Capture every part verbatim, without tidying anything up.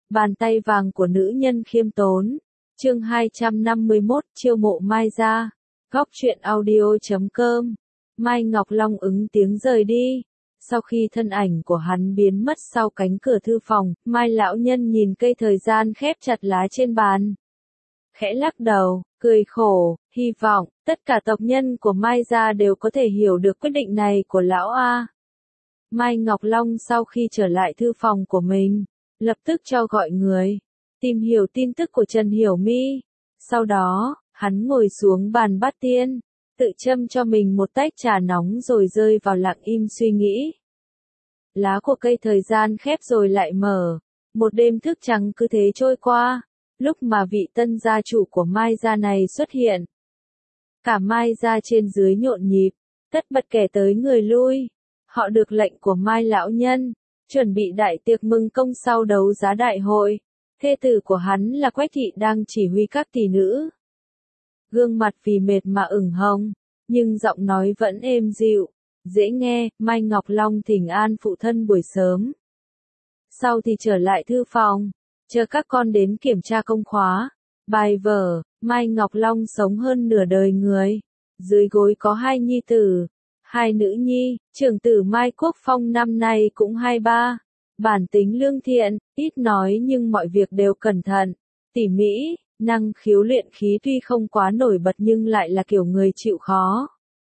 Bàn tay vàng của nữ nhân khiêm tốn. Chương hai trăm năm mươi mốt, chiêu mộ Mai gia. Góc truyện audio chấm com. Mai Ngọc Long ứng tiếng rời đi. Sau khi thân ảnh của hắn biến mất sau cánh cửa thư phòng, Mai lão nhân nhìn cây thời gian khép chặt lá trên bàn. Khẽ lắc đầu, cười khổ, hy vọng, tất cả tộc nhân của Mai gia đều có thể hiểu được quyết định này của lão A. Mai Ngọc Long sau khi trở lại thư phòng của mình, lập tức cho gọi người, tìm hiểu tin tức của Trần Hiểu My. Sau đó, hắn ngồi xuống bàn bát tiên, tự châm cho mình một tách trà nóng rồi rơi vào lặng im suy nghĩ. Lá của cây thời gian khép rồi lại mở, một đêm thức trắng cứ thế trôi qua, lúc mà vị tân gia chủ của Mai gia này xuất hiện. Cả Mai gia trên dưới nhộn nhịp, tất bật kẻ tới người lui. Họ được lệnh của Mai lão nhân, chuẩn bị đại tiệc mừng công sau đấu giá đại hội. Thê tử của hắn là Quách thị đang chỉ huy các tỷ nữ. Gương mặt vì mệt mà ửng hồng, nhưng giọng nói vẫn êm dịu, dễ nghe. Mai Ngọc Long thỉnh an phụ thân buổi sớm. Sau thì trở lại thư phòng, chờ các con đến kiểm tra công khóa, bài vở. Mai Ngọc Long sống hơn nửa đời người, dưới gối có hai nhi tử, hai nữ nhi. Trưởng tử Mai Quốc Phong năm nay cũng hai ba, bản tính lương thiện, ít nói nhưng mọi việc đều cẩn thận, tỉ mỉ. Năng khiếu luyện khí tuy không quá nổi bật nhưng lại là kiểu người chịu khó,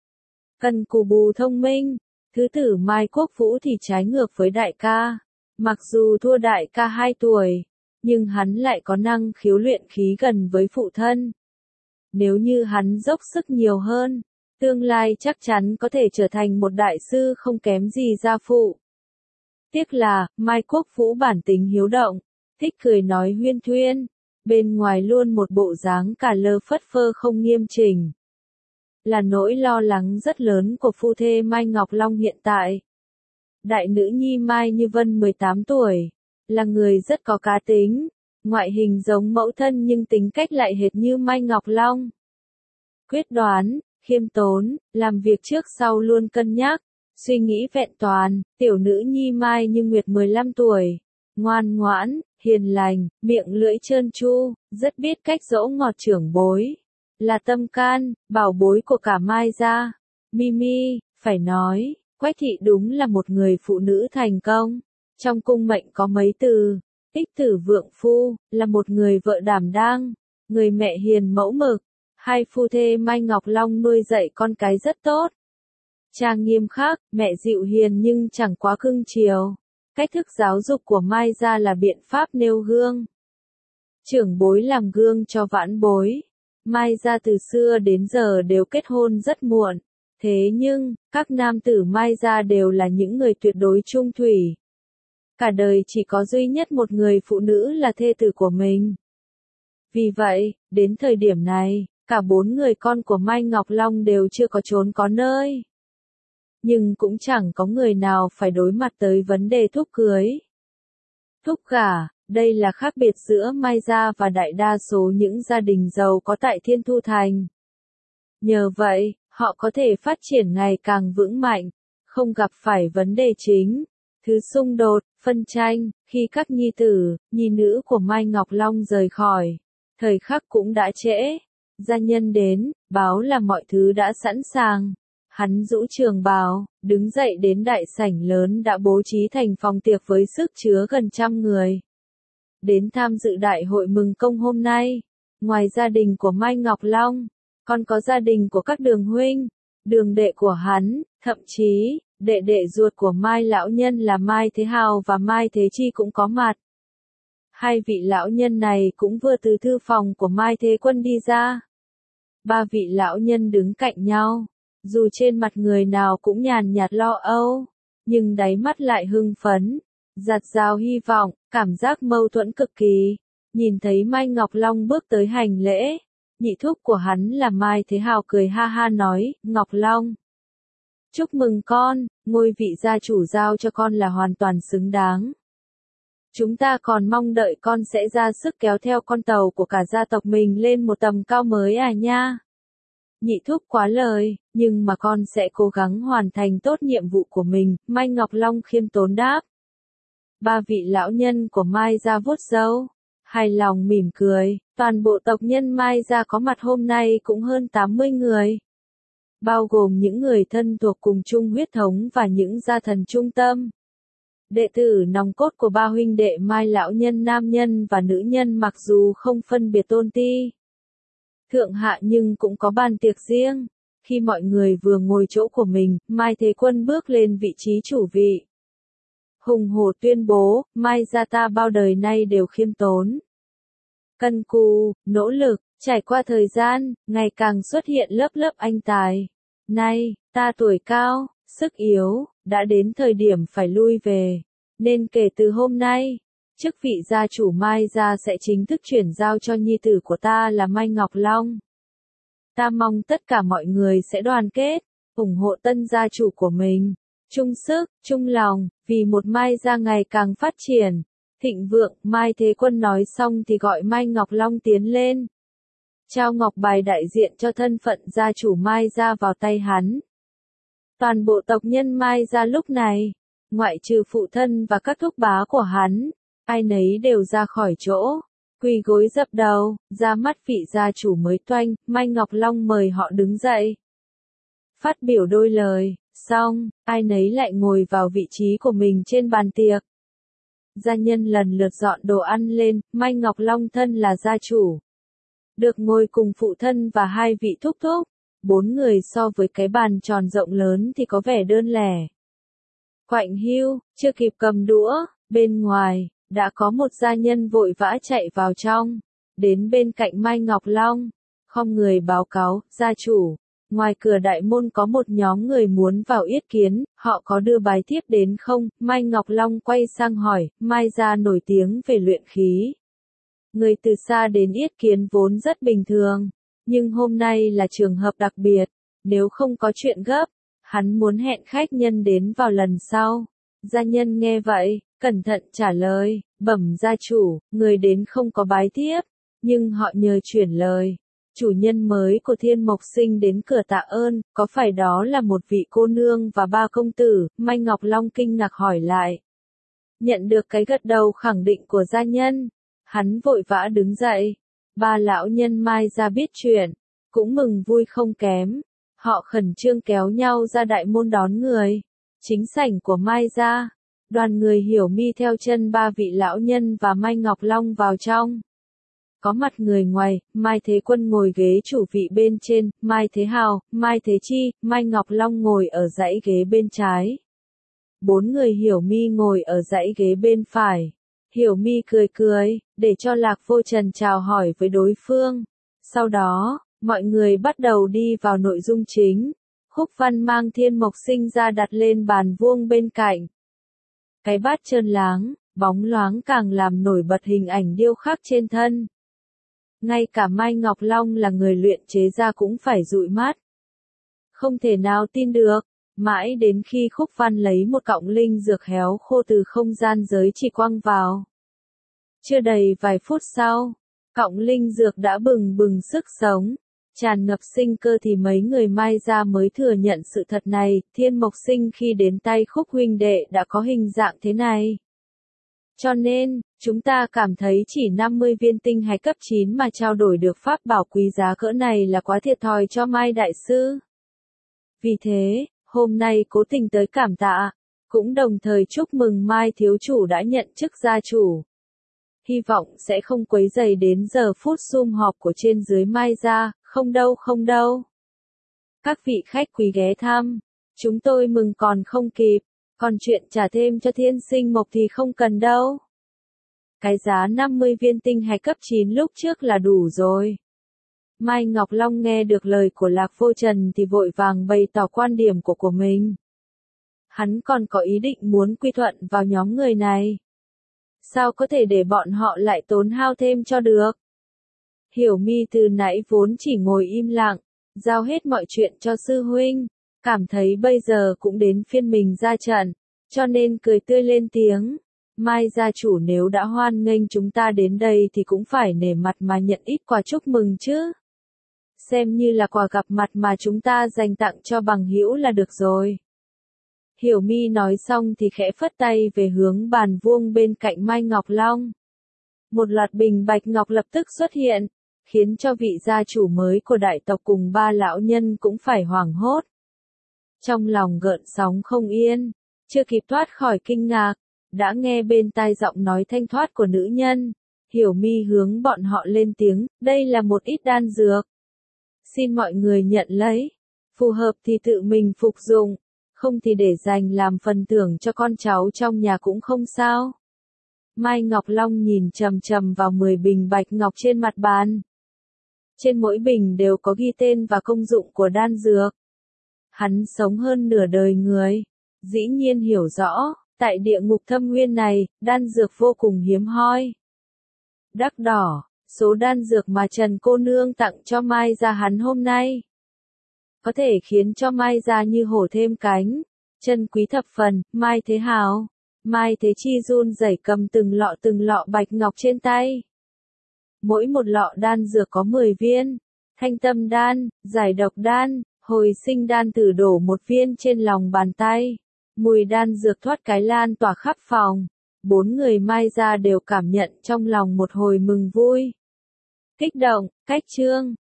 cần cù bù thông minh. Thứ tử Mai Quốc Vũ thì trái ngược với đại ca, mặc dù thua đại ca hai tuổi, nhưng hắn lại có năng khiếu luyện khí gần với phụ thân. Nếu như hắn dốc sức nhiều hơn, tương lai chắc chắn có thể trở thành một đại sư không kém gì gia phụ. Tiếc là, Mai Quốc Vũ bản tính hiếu động, thích cười nói huyên thuyên, bên ngoài luôn một bộ dáng cả lơ phất phơ không nghiêm chỉnh. Là nỗi lo lắng rất lớn của phu thê Mai Ngọc Long hiện tại. Đại nữ nhi Mai Như Vân mười tám tuổi, là người rất có cá tính, ngoại hình giống mẫu thân nhưng tính cách lại hệt như Mai Ngọc Long. Quyết đoán, khiêm tốn, làm việc trước sau luôn cân nhắc, suy nghĩ vẹn toàn. Tiểu nữ nhi Mai Như Nguyệt mười lăm tuổi, ngoan ngoãn, hiền lành, miệng lưỡi trơn tru, rất biết cách dỗ ngọt trưởng bối, là tâm can, bảo bối của cả Mai gia. Mimi, phải nói, Quách thị đúng là một người phụ nữ thành công. Trong cung mệnh có mấy từ, ích tử vượng phu, là một người vợ đảm đang, người mẹ hiền mẫu mực. Hai phu thê Mai Ngọc Long nuôi dạy con cái rất tốt. Cha nghiêm khắc, mẹ dịu hiền nhưng chẳng quá cưng chiều. Cách thức giáo dục của Mai gia là biện pháp nêu gương. Trưởng bối làm gương cho vãn bối. Mai gia từ xưa đến giờ đều kết hôn rất muộn. Thế nhưng, các nam tử Mai gia đều là những người tuyệt đối trung thủy. Cả đời chỉ có duy nhất một người phụ nữ là thê tử của mình. Vì vậy, đến thời điểm này, cả bốn người con của Mai Ngọc Long đều chưa có trốn có nơi. Nhưng cũng chẳng có người nào phải đối mặt tới vấn đề thúc cưới. Thúc gả, đây là khác biệt giữa Mai gia và đại đa số những gia đình giàu có tại Thiên Thu Thành. Nhờ vậy, họ có thể phát triển ngày càng vững mạnh, không gặp phải vấn đề chính, thứ xung đột, phân tranh. Khi các nhi tử, nhi nữ của Mai Ngọc Long rời khỏi, thời khắc cũng đã trễ. Gia nhân đến, báo là mọi thứ đã sẵn sàng. Hắn rũ trường bào, đứng dậy đến đại sảnh lớn đã bố trí thành phòng tiệc với sức chứa gần trăm người. Đến tham dự đại hội mừng công hôm nay, ngoài gia đình của Mai Ngọc Long, còn có gia đình của các đường huynh, đường đệ của hắn, thậm chí, đệ đệ ruột của Mai lão nhân là Mai Thế Hào và Mai Thế Chi cũng có mặt. Hai vị lão nhân này cũng vừa từ thư phòng của Mai Thế Quân đi ra. Ba vị lão nhân đứng cạnh nhau, dù trên mặt người nào cũng nhàn nhạt lo âu, nhưng đáy mắt lại hưng phấn, giạt rào hy vọng, cảm giác mâu thuẫn cực kỳ. Nhìn thấy Mai Ngọc Long bước tới hành lễ, nhị thúc của hắn là Mai Thế Hào cười ha ha nói, Ngọc Long, chúc mừng con, ngôi vị gia chủ giao cho con là hoàn toàn xứng đáng. Chúng ta còn mong đợi con sẽ ra sức kéo theo con tàu của cả gia tộc mình lên một tầm cao mới à nha. Nhị thúc quá lời, nhưng mà con sẽ cố gắng hoàn thành tốt nhiệm vụ của mình, Mai Ngọc Long khiêm tốn đáp. Ba vị lão nhân của Mai gia vuốt râu, hài lòng mỉm cười, toàn bộ tộc nhân Mai gia có mặt hôm nay cũng hơn tám mươi người. Bao gồm những người thân thuộc cùng chung huyết thống và những gia thần trung tâm. Đệ tử nòng cốt của ba huynh đệ Mai lão nhân nam nhân và nữ nhân mặc dù không phân biệt tôn ti thượng hạ nhưng cũng có bàn tiệc riêng. Khi mọi người vừa ngồi chỗ của mình, Mai Thế Quân bước lên vị trí chủ vị. Hùng hổ tuyên bố, Mai gia ta bao đời nay đều khiêm tốn, cần cù, nỗ lực, trải qua thời gian, ngày càng xuất hiện lớp lớp anh tài. Nay, ta tuổi cao, sức yếu, đã đến thời điểm phải lui về. Nên kể từ hôm nay, chức vị gia chủ Mai gia sẽ chính thức chuyển giao cho nhi tử của ta là Mai Ngọc Long. Ta mong tất cả mọi người sẽ đoàn kết, ủng hộ tân gia chủ của mình, chung sức, chung lòng, vì một Mai gia ngày càng phát triển, thịnh vượng. Mai Thế Quân nói xong thì gọi Mai Ngọc Long tiến lên, trao ngọc bài đại diện cho thân phận gia chủ Mai gia vào tay hắn. Toàn bộ tộc nhân Mai gia lúc này, ngoại trừ phụ thân và các thúc bá của hắn, ai nấy đều ra khỏi chỗ, quỳ gối dập đầu, ra mắt vị gia chủ mới toanh. Mai Ngọc Long mời họ đứng dậy, phát biểu đôi lời, xong, ai nấy lại ngồi vào vị trí của mình trên bàn tiệc. Gia nhân lần lượt dọn đồ ăn lên, Mai Ngọc Long thân là gia chủ, được ngồi cùng phụ thân và hai vị thúc thúc. Bốn người so với cái bàn tròn rộng lớn thì có vẻ đơn lẻ. Quạnh hiu, chưa kịp cầm đũa, bên ngoài, đã có một gia nhân vội vã chạy vào trong, đến bên cạnh Mai Ngọc Long, khom người báo cáo, gia chủ, ngoài cửa đại môn có một nhóm người muốn vào yết kiến, họ có đưa bài thiếp đến không? Mai Ngọc Long quay sang hỏi, Mai gia nổi tiếng về luyện khí. Người từ xa đến yết kiến vốn rất bình thường, nhưng hôm nay là trường hợp đặc biệt, nếu không có chuyện gấp, hắn muốn hẹn khách nhân đến vào lần sau. Gia nhân nghe vậy, cẩn thận trả lời, bẩm gia chủ, người đến không có bái thiếp, nhưng họ nhờ chuyển lời. Chủ nhân mới của Thiên Mộc Sinh đến cửa tạ ơn, có phải đó là một vị cô nương và ba công tử? Mai Ngọc Long kinh ngạc hỏi lại. Nhận được cái gật đầu khẳng định của gia nhân, hắn vội vã đứng dậy. Ba lão nhân Mai gia biết chuyện, cũng mừng vui không kém. Họ khẩn trương kéo nhau ra đại môn đón người. Chính sảnh của Mai gia, đoàn người Hiểu Mi theo chân ba vị lão nhân và Mai Ngọc Long vào trong. Có mặt người ngoài, Mai Thế Quân ngồi ghế chủ vị bên trên, Mai Thế Hào, Mai Thế Chi, Mai Ngọc Long ngồi ở dãy ghế bên trái. Bốn người Hiểu Mi ngồi ở dãy ghế bên phải. Hiểu Mi cười cười, để cho Lạc Vô Trần chào hỏi với đối phương. Sau đó, mọi người bắt đầu đi vào nội dung chính. Khúc Văn mang Thiên Mộc Sinh ra đặt lên bàn vuông bên cạnh. Cái bát trơn láng, bóng loáng càng làm nổi bật hình ảnh điêu khắc trên thân. Ngay cả Mai Ngọc Long là người luyện chế ra cũng phải dụi mắt. Không thể nào tin được, mãi đến khi Khúc Văn lấy một cọng linh dược héo khô từ không gian giới chỉ quăng vào. Chưa đầy vài phút sau, cọng linh dược đã bừng bừng sức sống, tràn ngập sinh cơ thì mấy người Mai gia mới thừa nhận sự thật này. Thiên Mộc Sinh khi đến tay Khúc huynh đệ đã có hình dạng thế này. Cho nên, chúng ta cảm thấy chỉ năm mươi viên tinh hạch cấp chín mà trao đổi được pháp bảo quý giá cỡ này là quá thiệt thòi cho Mai đại sư. Vì thế, hôm nay cố tình tới cảm tạ, cũng đồng thời chúc mừng Mai thiếu chủ đã nhận chức gia chủ. Hy vọng sẽ không quấy rầy đến giờ phút sum họp của trên dưới Mai gia, không đâu không đâu. Các vị khách quý ghé thăm, chúng tôi mừng còn không kịp, còn chuyện trả thêm cho Thiên Sinh Mộc thì không cần đâu. Cái giá năm mươi viên tinh hạch cấp chín lúc trước là đủ rồi. Mai Ngọc Long nghe được lời của Lạc Vô Trần thì vội vàng bày tỏ quan điểm của của mình. Hắn còn có ý định muốn quy thuận vào nhóm người này. Sao có thể để bọn họ lại tốn hao thêm cho được? Hiểu Mi từ nãy vốn chỉ ngồi im lặng, giao hết mọi chuyện cho sư huynh, cảm thấy bây giờ cũng đến phiên mình ra trận, cho nên cười tươi lên tiếng. Mai gia chủ nếu đã hoan nghênh chúng ta đến đây thì cũng phải nể mặt mà nhận ít quà chúc mừng chứ. Xem như là quà gặp mặt mà chúng ta dành tặng cho bằng hữu là được rồi. Hiểu Mi nói xong thì khẽ phất tay về hướng bàn vuông bên cạnh Mai Ngọc Long. Một loạt bình bạch ngọc lập tức xuất hiện, khiến cho vị gia chủ mới của đại tộc cùng ba lão nhân cũng phải hoảng hốt. Trong lòng gợn sóng không yên, chưa kịp thoát khỏi kinh ngạc, đã nghe bên tai giọng nói thanh thoát của nữ nhân. Hiểu Mi hướng bọn họ lên tiếng, đây là một ít đan dược. Xin mọi người nhận lấy, phù hợp thì tự mình phục dụng, không thì để dành làm phần thưởng cho con cháu trong nhà cũng không sao. Mai Ngọc Long nhìn chằm chằm vào mười bình bạch ngọc trên mặt bàn. Trên mỗi bình đều có ghi tên và công dụng của đan dược. Hắn sống hơn nửa đời người, dĩ nhiên hiểu rõ, tại địa ngục thâm nguyên này, đan dược vô cùng hiếm hoi. Đắc đỏ, số đan dược mà Trần cô nương tặng cho Mai gia hắn hôm nay, có thể khiến cho Mai gia như hổ thêm cánh, chân quý thập phần. Mai Thế Hào, Mai Thế Chi run rẩy cầm từng lọ từng lọ bạch ngọc trên tay. Mỗi một lọ đan dược có mười viên, thanh tâm đan, giải độc đan, hồi sinh đan thử đổ một viên trên lòng bàn tay. Mùi đan dược thoát cái lan tỏa khắp phòng. Bốn người Mai gia đều cảm nhận trong lòng một hồi mừng vui. Kích động, cách chương.